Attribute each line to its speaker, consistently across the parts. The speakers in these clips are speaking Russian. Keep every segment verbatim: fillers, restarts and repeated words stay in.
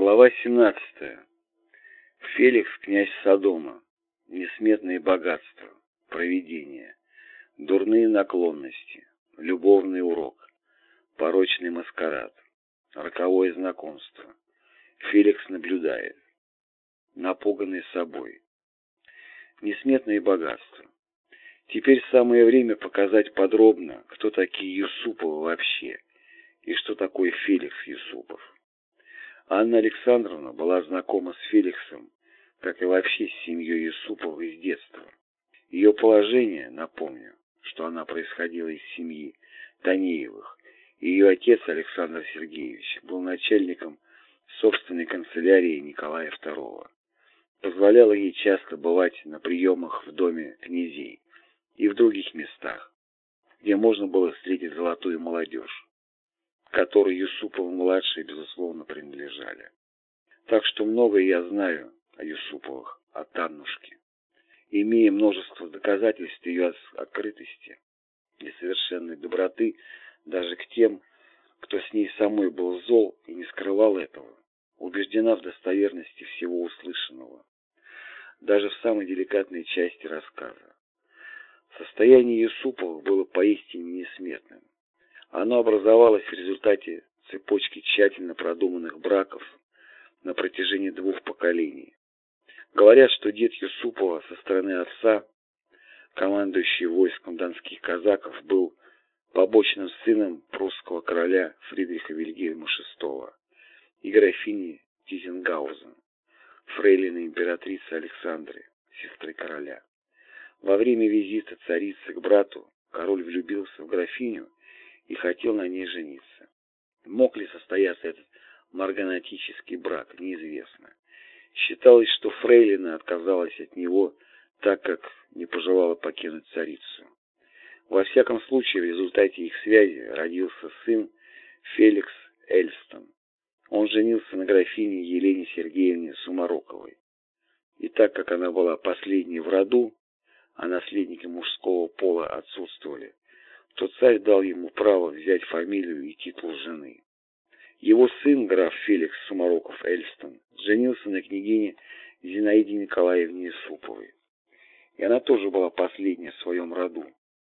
Speaker 1: Глава семнадцатая. Феликс, князь Содома. Несметные богатства. Провидение. Дурные наклонности. Любовный урок. Порочный маскарад. Роковое знакомство. Феликс наблюдает. Напуганный собой. Несметные богатства. Теперь самое время показать подробно, кто такие Юсуповы вообще, и что такое Феликс Юсупов. Анна Александровна была знакома с Феликсом, как и вообще с семьей Юсуповой с детства. Ее положение, напомню, что она происходила из семьи Танеевых, и ее отец Александр Сергеевич был начальником собственной канцелярии Николая второго. Позволяло ей часто бывать на приемах в доме князей и в других местах, где можно было встретить золотую молодежь, которой Юсуповы-младшие, безусловно, принадлежали. Так что многое я знаю о Юсуповых, от Аннушки, имея множество доказательств ее открытости и совершенной доброты даже к тем, кто с ней самой был зол и не скрывал этого, убеждена в достоверности всего услышанного, даже в самой деликатной части рассказа. Состояние Юсуповых было поистине несметным. Оно образовалось в результате цепочки тщательно продуманных браков на протяжении двух поколений. Говорят, что дед Юсупова со стороны отца, командующий войском донских казаков, был побочным сыном прусского короля Фридриха Вильгельма шестого и графини Тизенгаузен, фрейлины императрицы Александры, сестры короля. Во время визита царицы к брату король влюбился в графиню и хотел на ней жениться. Мог ли состояться этот марганатический брак, неизвестно. Считалось, что фрейлина отказалась от него, так как не пожелала покинуть царицу. Во всяком случае, в результате их связи родился сын Феликс Эльстон. Он женился на графине Елене Сергеевне Сумароковой. И так как она была последней в роду, а наследники мужского пола отсутствовали, то царь дал ему право взять фамилию и титул жены. Его сын, граф Феликс Сумароков-Эльстон, женился на княгине Зинаиде Николаевне Юсуповой. И она тоже была последняя в своем роду.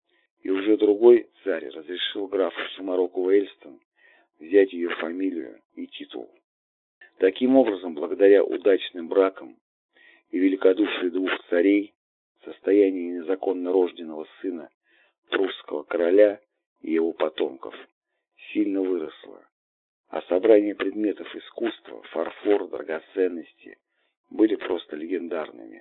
Speaker 1: И уже другой царь разрешил графу Сумарокову-Эльстон взять ее фамилию и титул. Таким образом, благодаря удачным бракам и великодушию двух царей, состояние незаконно рожденного сына прусского короля и его потомков сильно выросло, а собрание предметов искусства, фарфор, драгоценности были просто легендарными.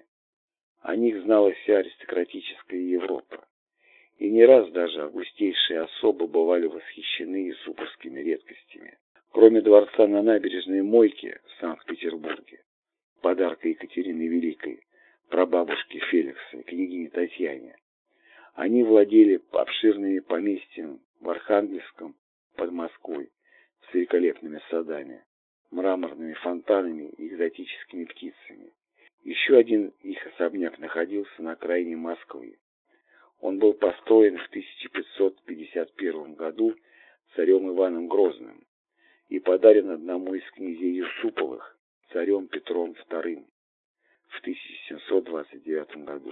Speaker 1: О них знала вся аристократическая Европа, и не раз даже августейшие особы бывали восхищены юсуповскими редкостями. Кроме дворца на набережной Мойке в Санкт-Петербурге, подарка Екатерины Великой, прабабушке Феликса, княгине Татьяне, они владели обширными поместьями в Архангельском, под Москвой, с великолепными садами, мраморными фонтанами и экзотическими птицами. Еще один их особняк находился на окраине Москвы. Он был построен в тысяча пятьсот пятьдесят первом году царем Иваном Грозным и подарен одному из князей Юсуповых, царем Петром вторым, в тысяча семьсот двадцать девятом году.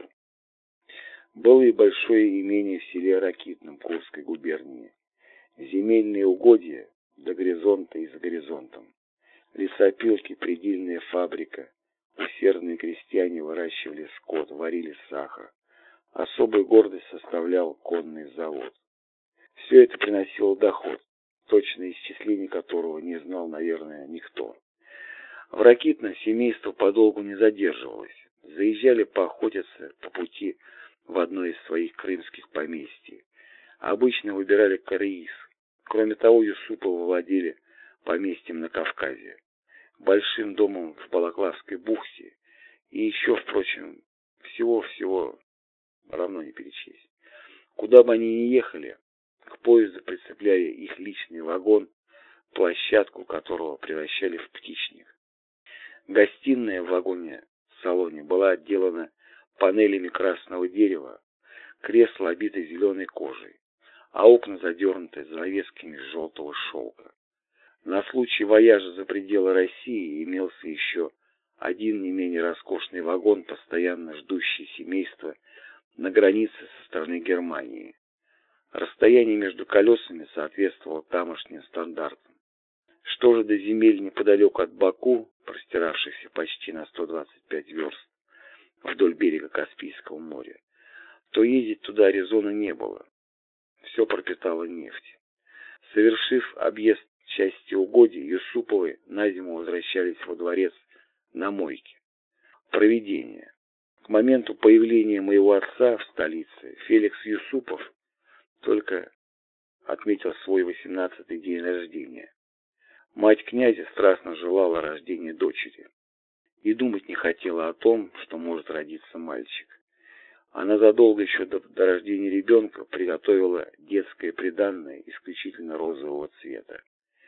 Speaker 1: Было и большое имение в селе Ракитном Курской губернии, земельные угодья до горизонта и за горизонтом, лесопилки, предельная фабрика, усердные крестьяне выращивали скот, варили сахар. Особую гордость составлял конный завод. Все это приносило доход, точное исчисление которого не знал, наверное, никто. В Ракитно семейство подолгу не задерживалось. Заезжали поохотиться по пути в одно из своих крымских поместий. Обычно выбирали Кореис. Кроме того, Юсуповы владели поместьем на Кавказе, большим домом в Балаклавской бухте и еще, впрочем, всего-всего равно не перечесть. Куда бы они ни ехали, к поезду прицепляли их личный вагон, площадку которого превращали в птичник. Гостиная в вагоне-салоне была отделана панелями красного дерева, кресла обиты зеленой кожей, а окна задернуты занавесками из желтого шелка. На случай вояжа за пределы России имелся еще один не менее роскошный вагон, постоянно ждущий семейство на границе со стороны Германии. Расстояние между колесами соответствовало тамошним стандартам. Что же до земель неподалеку от Баку, простиравшихся почти на сто двадцать пять верст вдоль берега Каспийского моря, то ездить туда резона не было. Все пропитало нефть. Совершив объезд части угодий, Юсуповы на зиму возвращались во дворец на мойке. Провидение. К моменту появления моего отца в столице Феликс Юсупов только отметил свой восемнадцатый день рождения. Мать князя страстно желала рождения дочери и думать не хотела о том, что может родиться мальчик. Она задолго еще до, до рождения ребенка приготовила детское приданное исключительно розового цвета.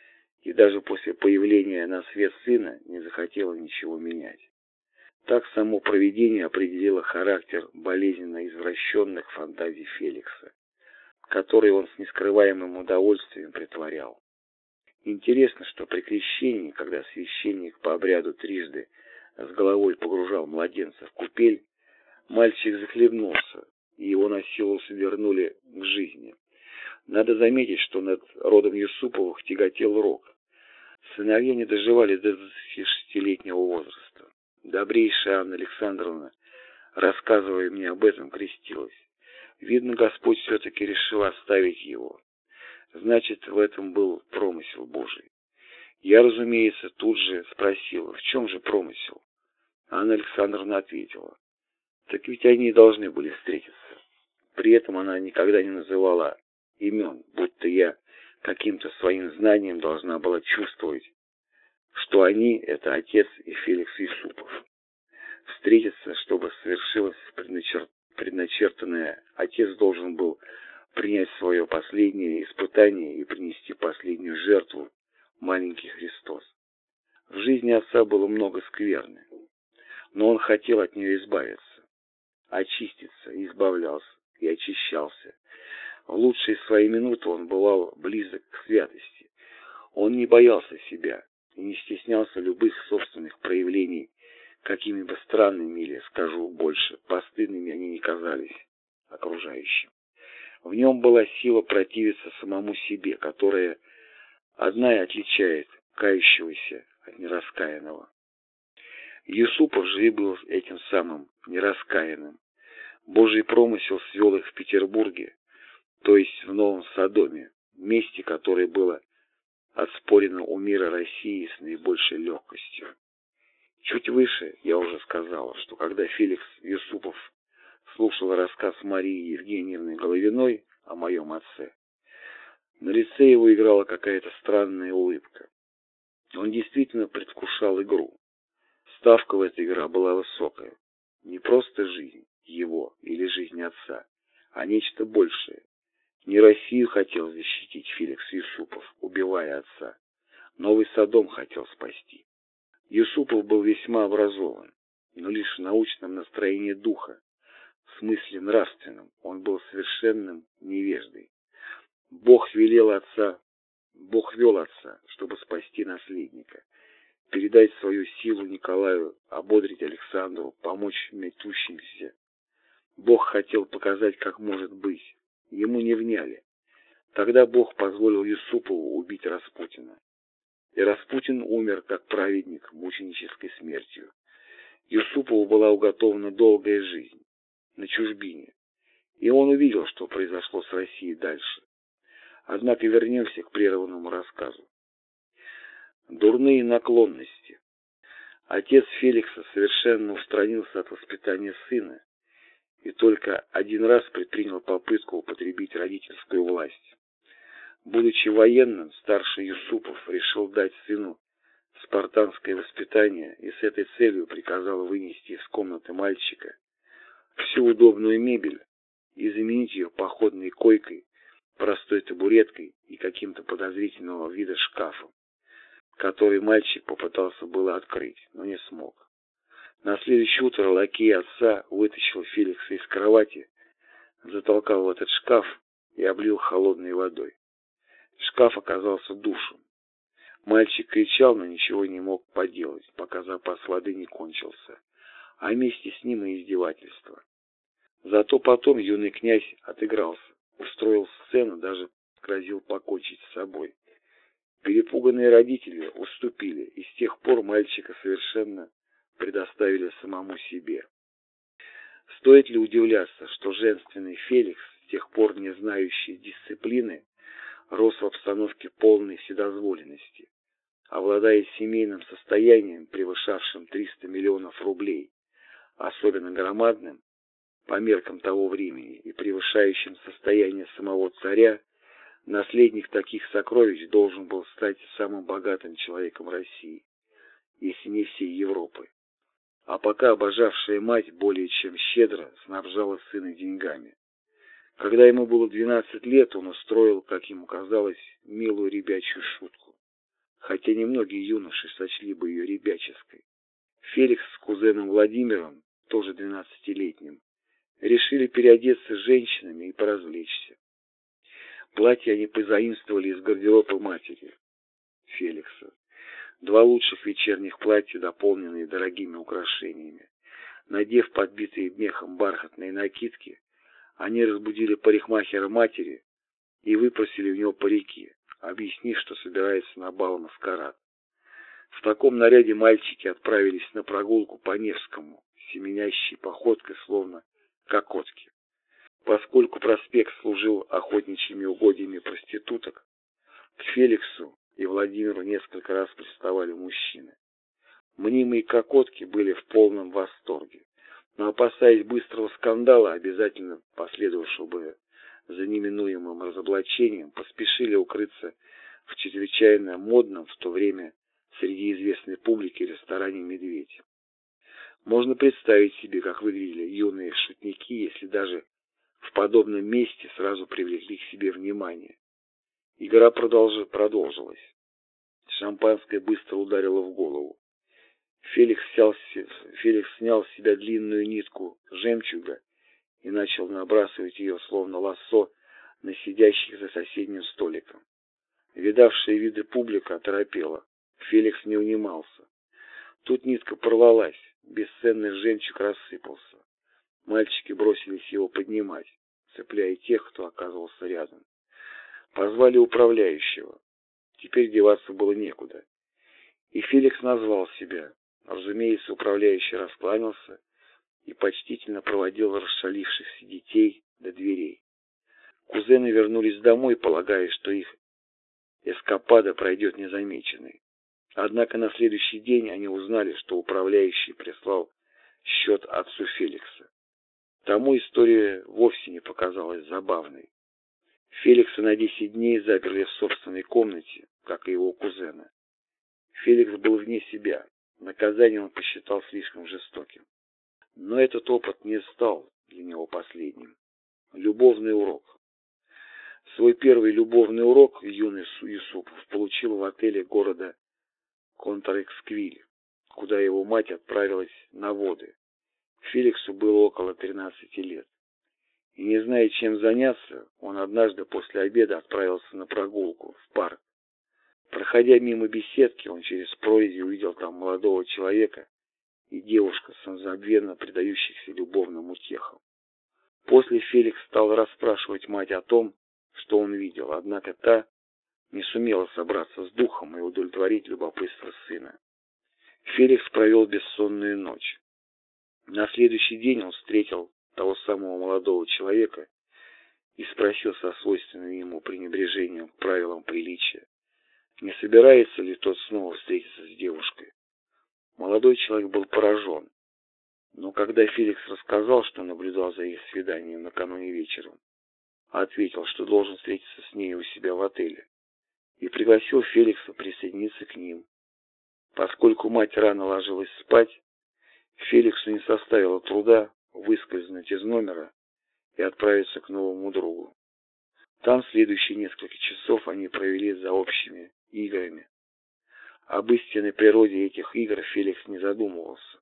Speaker 1: И даже после появления на свет сына не захотела ничего менять. Так само провидение определило характер болезненно извращенных фантазий Феликса, которые он с нескрываемым удовольствием притворял. Интересно, что при крещении, когда священник по обряду трижды с головой погружал младенца в купель, мальчик захлебнулся, и его на силу вернули к жизни. Надо заметить, что над родом Юсуповых тяготел рок. Сыновья не доживали до двадцатишестилетнего возраста. Добрейшая Анна Александровна, рассказывая мне об этом, крестилась. Видно, Господь все-таки решил оставить его. Значит, в этом был промысел Божий. Я, разумеется, тут же спросила, в чем же промысел? Анна Александровна ответила, так ведь они и должны были встретиться. При этом она никогда не называла имен, будто я каким-то своим знанием должна была чувствовать, что они — это отец и Феликс Юсупов. Встретиться, чтобы совершилось предначер... предначертанное, отец должен был принять свое последнее испытание и принести последнюю жертву, маленький Христос. В жизни отца было много скверны, но он хотел от нее избавиться, очиститься, избавлялся и очищался. В лучшие свои минуты он бывал близок к святости. Он не боялся себя и не стеснялся любых собственных проявлений, какими бы странными или, скажу больше, постыдными они ни казались окружающим. В нем была сила противиться самому себе, которая одна и отличает кающегося от нераскаянного. Юсупов же и был этим самым нераскаянным. Божий промысел свел их в Петербурге, то есть в Новом Содоме, месте, которое было отспорено у мира России с наибольшей легкостью. Чуть выше я уже сказал, что когда Феликс Юсупов слушал рассказ Марии Евгеньевны Головиной о моем отце, на лице его играла какая-то странная улыбка. Он действительно предвкушал игру. Ставка в этой игре была высокая. Не просто жизнь его или жизнь отца, а нечто большее. Не Россию хотел защитить Феликс Юсупов, убивая отца. Новый Содом хотел спасти. Юсупов был весьма образован, но лишь в научном настроении духа, в смысле нравственном, он был совершенным невеждой. Бог велел отца, Бог вел отца, чтобы спасти наследника, передать свою силу Николаю, ободрить Александру, помочь метущимся. Бог хотел показать, как может быть. Ему не вняли. Тогда Бог позволил Юсупову убить Распутина. И Распутин умер как праведник мученической смертью. Юсупову была уготована долгая жизнь на чужбине, и он увидел, что произошло с Россией дальше. Однако вернемся к прерванному рассказу. Дурные наклонности. Отец Феликса совершенно устранился от воспитания сына и только один раз предпринял попытку употребить родительскую власть. Будучи военным, старший Юсупов решил дать сыну спартанское воспитание и с этой целью приказал вынести из комнаты мальчика всю удобную мебель и заменить ее походной койкой, простой табуреткой и каким-то подозрительного вида шкафом, который мальчик попытался было открыть, но не смог. На следующее утро лакей отца вытащил Феликса из кровати, затолкал в этот шкаф и облил холодной водой. Шкаф оказался душем. Мальчик кричал, но ничего не мог поделать, пока запас воды не кончился, а вместе с ним и издевательства. Зато потом юный князь отыгрался, устроил сцену, даже грозил покончить с собой. Перепуганные родители уступили, и с тех пор мальчика совершенно предоставили самому себе. Стоит ли удивляться, что женственный Феликс, с тех пор не знающий дисциплины, рос в обстановке полной вседозволенности, обладая семейным состоянием, превышавшим триста миллионов рублей, особенно громадным по меркам того времени и превышающим состояние самого царя. Наследник таких сокровищ должен был стать самым богатым человеком России, если не всей Европы. А пока обожавшая мать более чем щедро снабжала сына деньгами. Когда ему было двенадцать лет, он устроил, как ему казалось, милую ребячью шутку, хотя немногие юноши сочли бы ее ребяческой. Феликс с кузеном Владимиром, тоже двенадцатилетним, решили переодеться женщинами и поразвлечься. Платья они позаимствовали из гардероба матери Феликса. Два лучших вечерних платья, дополненные дорогими украшениями. Надев подбитые мехом бархатные накидки, они разбудили парикмахера матери и выпросили у него парики, объяснив, что собирается на бал-маскарад. В таком наряде мальчики отправились на прогулку по Невскому, семенящей походкой, словно кокотки. Поскольку проспект служил охотничьими угодьями проституток, к Феликсу и Владимиру несколько раз приставали мужчины. Мнимые кокотки были в полном восторге, но, опасаясь быстрого скандала, обязательно последовавшего бы за неминуемым разоблачением, поспешили укрыться в чрезвычайно модном в то время среди известной публики ресторане «Медведь». Можно представить себе, как выглядели юные шутники, если даже в подобном месте сразу привлекли к себе внимание. Игра продолж... продолжилась. Шампанское быстро ударило в голову. Феликс, сял... Феликс снял с себя длинную нитку жемчуга и начал набрасывать ее, словно лассо, на сидящих за соседним столиком. Видавшая виды публика оторопела. Феликс не унимался. Тут нитка порвалась, бесценный жемчуг рассыпался. Мальчики бросились его поднимать, цепляя тех, кто оказывался рядом. Позвали управляющего. Теперь деваться было некуда. И Феликс назвал себя. Разумеется, управляющий раскланялся и почтительно проводил расшалившихся детей до дверей. Кузены вернулись домой, полагая, что их эскапада пройдет незамеченной. Однако на следующий день они узнали, что управляющий прислал счет отцу Феликса. Тому история вовсе не показалась забавной. Феликса на десять дней заперли в собственной комнате, как и его кузена. Феликс был вне себя. Наказание он посчитал слишком жестоким. Но этот опыт не стал для него последним. Любовный урок. Свой первый любовный урок юный Юсупов получил в отеле города Контр-Эксквиль, куда его мать отправилась на воды. Феликсу было около тринадцати лет. И не зная, чем заняться, он однажды после обеда отправился на прогулку в парк. Проходя мимо беседки, он через прорези увидел там молодого человека и девушку, самозабвенно предающихся любовным утехам. После Феликс стал расспрашивать мать о том, что он видел, однако та не сумела собраться с духом и удовлетворить любопытство сына. Феликс провел бессонную ночь. На следующий день он встретил того самого молодого человека и спросил со свойственным ему пренебрежением к правилам приличия, не собирается ли тот снова встретиться с девушкой. Молодой человек был поражен, но когда Феликс рассказал, что наблюдал за их свиданием накануне вечером, ответил, что должен встретиться с ней у себя в отеле, и пригласил Феликса присоединиться к ним. Поскольку мать рано ложилась спать, Феликсу не составило труда выскользнуть из номера и отправиться к новому другу. Там следующие несколько часов они провели за общими играми. Об истинной природе этих игр Феликс не задумывался.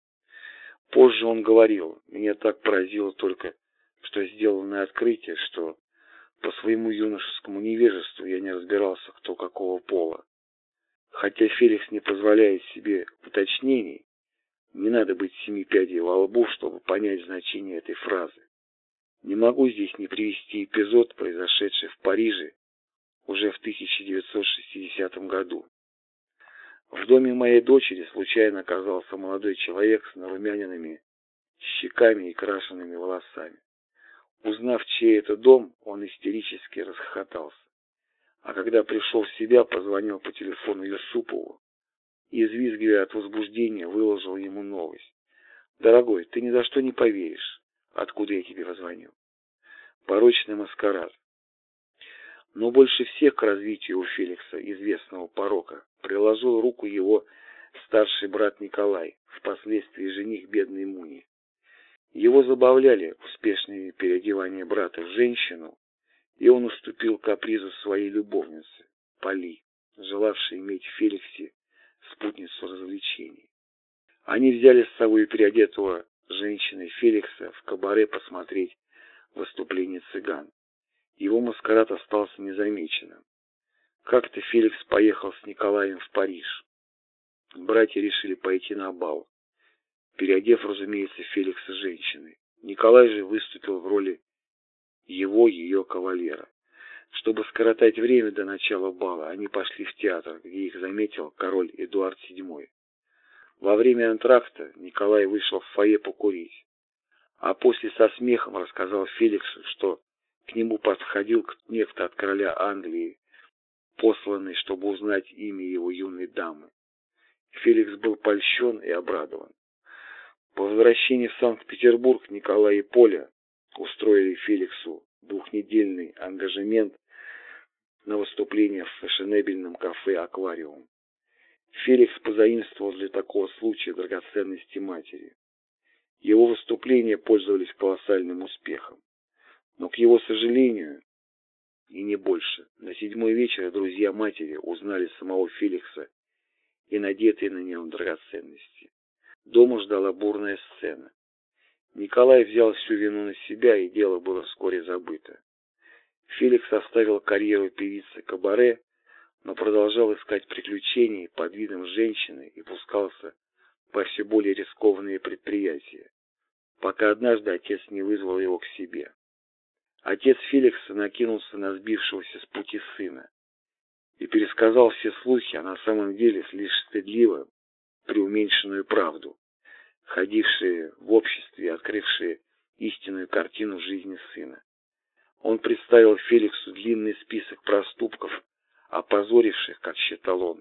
Speaker 1: Позже он говорил: «Меня так поразило только, что сделанное открытие, что по своему юношескому невежеству я не разбирался, кто какого пола. Хотя Феликс не позволяет себе уточнений, не надо быть семи пядей во лбу, чтобы понять значение этой фразы. Не могу здесь не привести эпизод, произошедший в Париже уже в тысяча девятьсот шестидесятом году. В доме моей дочери случайно оказался молодой человек с нарумяненными щеками и крашенными волосами. Узнав, чей это дом, он истерически расхохотался. А когда пришел в себя, позвонил по телефону Юсупову и, извизгивая от возбуждения, выложил ему новость. «Дорогой, ты ни за что не поверишь, откуда я тебе позвонил. Порочный маскарад». Но больше всех к развитию у Феликса известного порока приложил руку его старший брат Николай, впоследствии жених бедной Муни. Его забавляли успешные переодевания брата в женщину, и он уступил капризу своей любовницы, Поли, желавшей иметь в Феликсе спутницу развлечений. Они взяли с собой переодетого женщиной Феликса в кабаре посмотреть выступление цыган. Его маскарад остался незамеченным. Как-то Феликс поехал с Николаем в Париж. Братья решили пойти на бал, переодев, разумеется, Феликса женщиной. Николай же выступил в роли его, ее кавалера. Чтобы скоротать время до начала бала, они пошли в театр, где их заметил король Эдуард седьмой. Во время антракта Николай вышел в фойе покурить, а после со смехом рассказал Феликсу, что к нему подходил некто от короля Англии, посланный, чтобы узнать имя его юной дамы. Феликс был польщен и обрадован. По возвращении в Санкт-Петербург Николай и Поля устроили Феликсу двухнедельный ангажемент на выступление в фешенебельном кафе «Аквариум». Феликс позаимствовал для такого случая драгоценности матери. Его выступления пользовались колоссальным успехом. Но, к его сожалению, и не больше, на седьмой вечер друзья матери узнали самого Феликса и надетые на него драгоценности. Дома ждала бурная сцена. Николай взял всю вину на себя, и дело было вскоре забыто. Феликс оставил карьеру певицы кабаре, но продолжал искать приключений под видом женщины и пускался во все более рискованные предприятия, пока однажды отец не вызвал его к себе. Отец Феликса накинулся на сбившегося с пути сына и пересказал все слухи, а на самом деле лишь стыдливо преуменьшенную правду, ходившие в обществе и открывшие истинную картину жизни сына. Он представил Феликсу длинный список проступков, опозоривших, как считал он,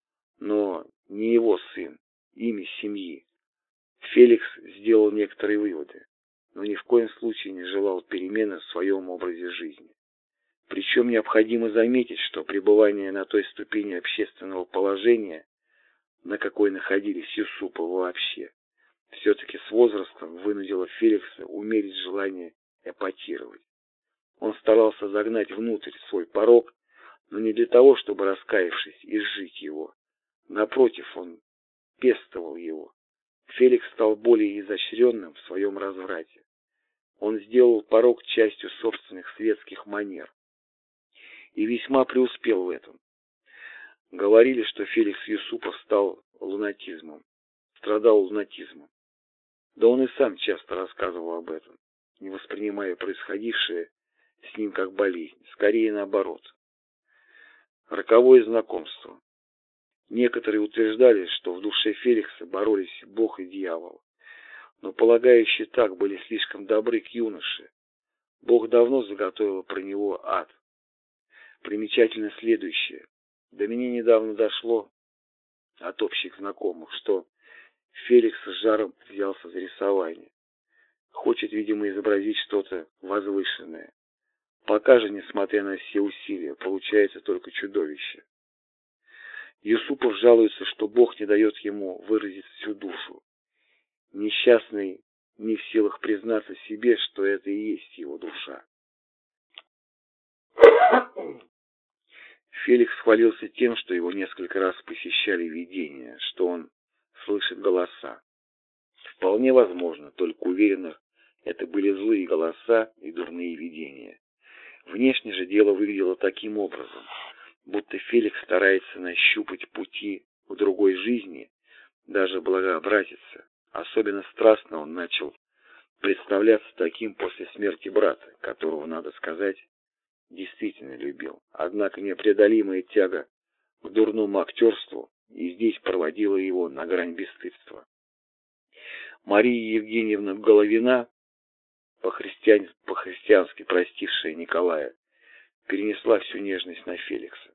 Speaker 1: но не его сын, имя семьи. Феликс сделал некоторые выводы, но ни в коем случае не желал перемены в своем образе жизни. Причем необходимо заметить, что пребывание на той ступени общественного положения, на какой находились Юсуповы вообще, все-таки с возрастом вынудило Феликса умерить желание эпатировать. Он старался загнать внутрь свой порок, но не для того, чтобы, раскаявшись, изжить его. Напротив, он пестовал его. Феликс стал более изощренным в своем разврате. Он сделал порок частью собственных светских манер и весьма преуспел в этом. Говорили, что Феликс Юсупов стал лунатизмом, страдал лунатизмом. Да он и сам часто рассказывал об этом, не воспринимая происходившее с ним как болезнь, скорее наоборот. Роковое знакомство. Некоторые утверждали, что в душе Феликса боролись Бог и дьявол, но полагающие так были слишком добры к юноше. Бог давно заготовил про него ад. Примечательно следующее. До меня недавно дошло от общих знакомых, что Феликс с жаром взялся за рисование. Хочет, видимо, изобразить что-то возвышенное. Пока же, несмотря на все усилия, получается только чудовище. Юсупов жалуется, что Бог не дает ему выразить всю душу. Несчастный не в силах признаться себе, что это и есть его душа. Феликс хвалился тем, что его несколько раз посещали видения, что он слышит голоса. Вполне возможно, только уверенно, это были злые голоса и дурные видения. Внешне же дело выглядело таким образом. будто Феликс старается нащупать пути в другой жизни, даже благообразиться. Особенно страстно он начал представляться таким после смерти брата, которого, надо сказать, действительно любил. Однако непреодолимая тяга к дурному актерству и здесь проводила его на грань бесстыдства. Мария Евгеньевна Головина, по-христиан... по-христиански простившая Николая, перенесла всю нежность на Феликса.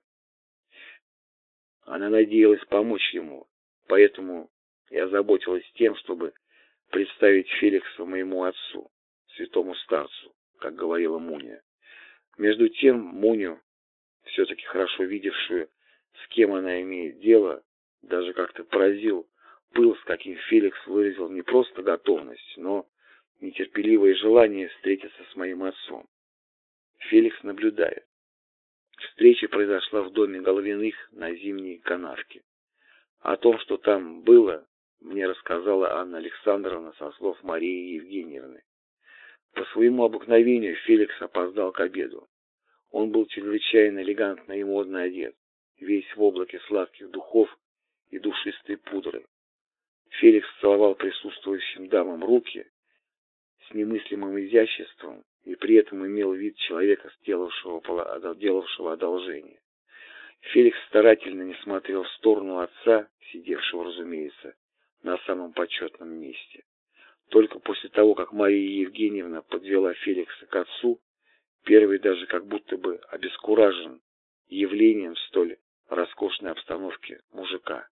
Speaker 1: Она надеялась помочь ему, поэтому и озаботилась тем, чтобы представить Феликса моему отцу, святому старцу, как говорила Муня. Между тем Муню, все-таки хорошо видевшую, с кем она имеет дело, даже как-то поразил пыл, с каким Феликс выразил не просто готовность, но нетерпеливое желание встретиться с моим отцом. Феликс наблюдает. Встреча произошла в доме Головиных на Зимней канавке. О том, что там было, мне рассказала Анна Александровна со слов Марии Евгеньевны. По своему обыкновению Феликс опоздал к обеду. Он был чрезвычайно элегантно и модно одет, весь в облаке сладких духов и душистой пудры. Феликс целовал присутствующим дамам руки с немыслимым изяществом и при этом имел вид человека, сделавшего, делавшего одолжение. Феликс старательно не смотрел в сторону отца, сидевшего, разумеется, на самом почетном месте. Только после того, как Мария Евгеньевна подвела Феликса к отцу, первый даже как будто бы обескуражен явлением в столь роскошной обстановке мужика.